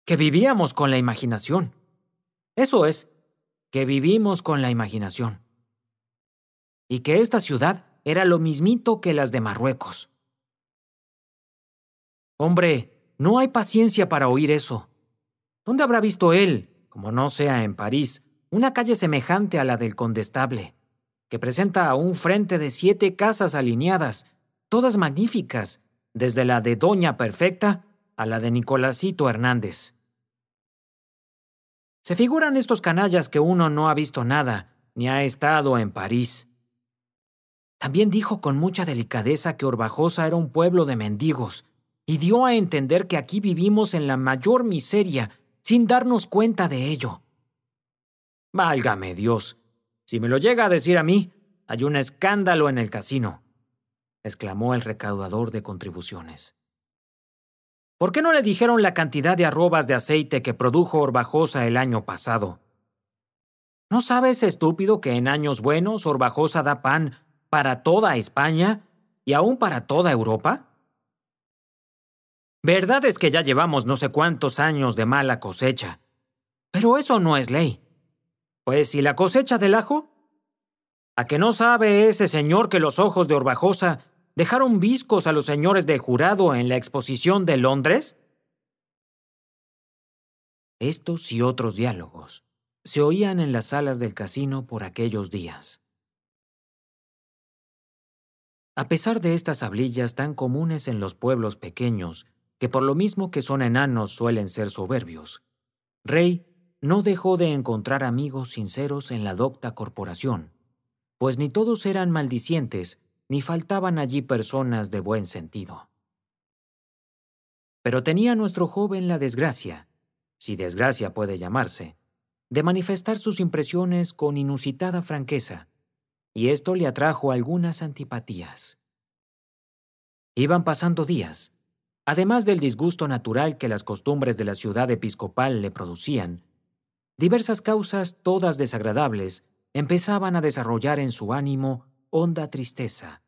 que vivíamos con la imaginación. Eso es, que vivimos con la imaginación. Y que esta ciudad era lo mismito que las de Marruecos. Hombre, no hay paciencia para oír eso. ¿Dónde habrá visto él, como no sea en París, una calle semejante a la del Condestable, que presenta un frente de 7 casas alineadas, todas magníficas, desde la de Doña Perfecta a la de Nicolásito Hernández? Se figuran estos canallas que uno no ha visto nada, ni ha estado en París. También dijo con mucha delicadeza que Orbajosa era un pueblo de mendigos, y dio a entender que aquí vivimos en la mayor miseria, sin darnos cuenta de ello. Válgame Dios, si me lo llega a decir a mí, hay un escándalo en el casino, exclamó el recaudador de contribuciones. ¿Por qué no le dijeron la cantidad de arrobas de aceite que produjo Orbajosa el año pasado? ¿No sabes, estúpido, que en años buenos Orbajosa da pan para toda España y aún para toda Europa? Verdad es que ya llevamos no sé cuántos años de mala cosecha, pero eso no es ley. Pues, ¿y la cosecha del ajo? ¿A que no sabe ese señor que los ojos de Orbajosa dejaron viscos a los señores del jurado en la exposición de Londres? Estos y otros diálogos se oían en las salas del casino por aquellos días. A pesar de estas hablillas tan comunes en los pueblos pequeños, que por lo mismo que son enanos suelen ser soberbios, Rey no dejó de encontrar amigos sinceros en la docta corporación, pues ni todos eran maldicientes, ni faltaban allí personas de buen sentido. Pero tenía nuestro joven la desgracia, si desgracia puede llamarse, de manifestar sus impresiones con inusitada franqueza, y esto le atrajo algunas antipatías. Iban pasando días. Además del disgusto natural que las costumbres de la ciudad episcopal le producían, diversas causas, todas desagradables, empezaban a desarrollar en su ánimo honda tristeza,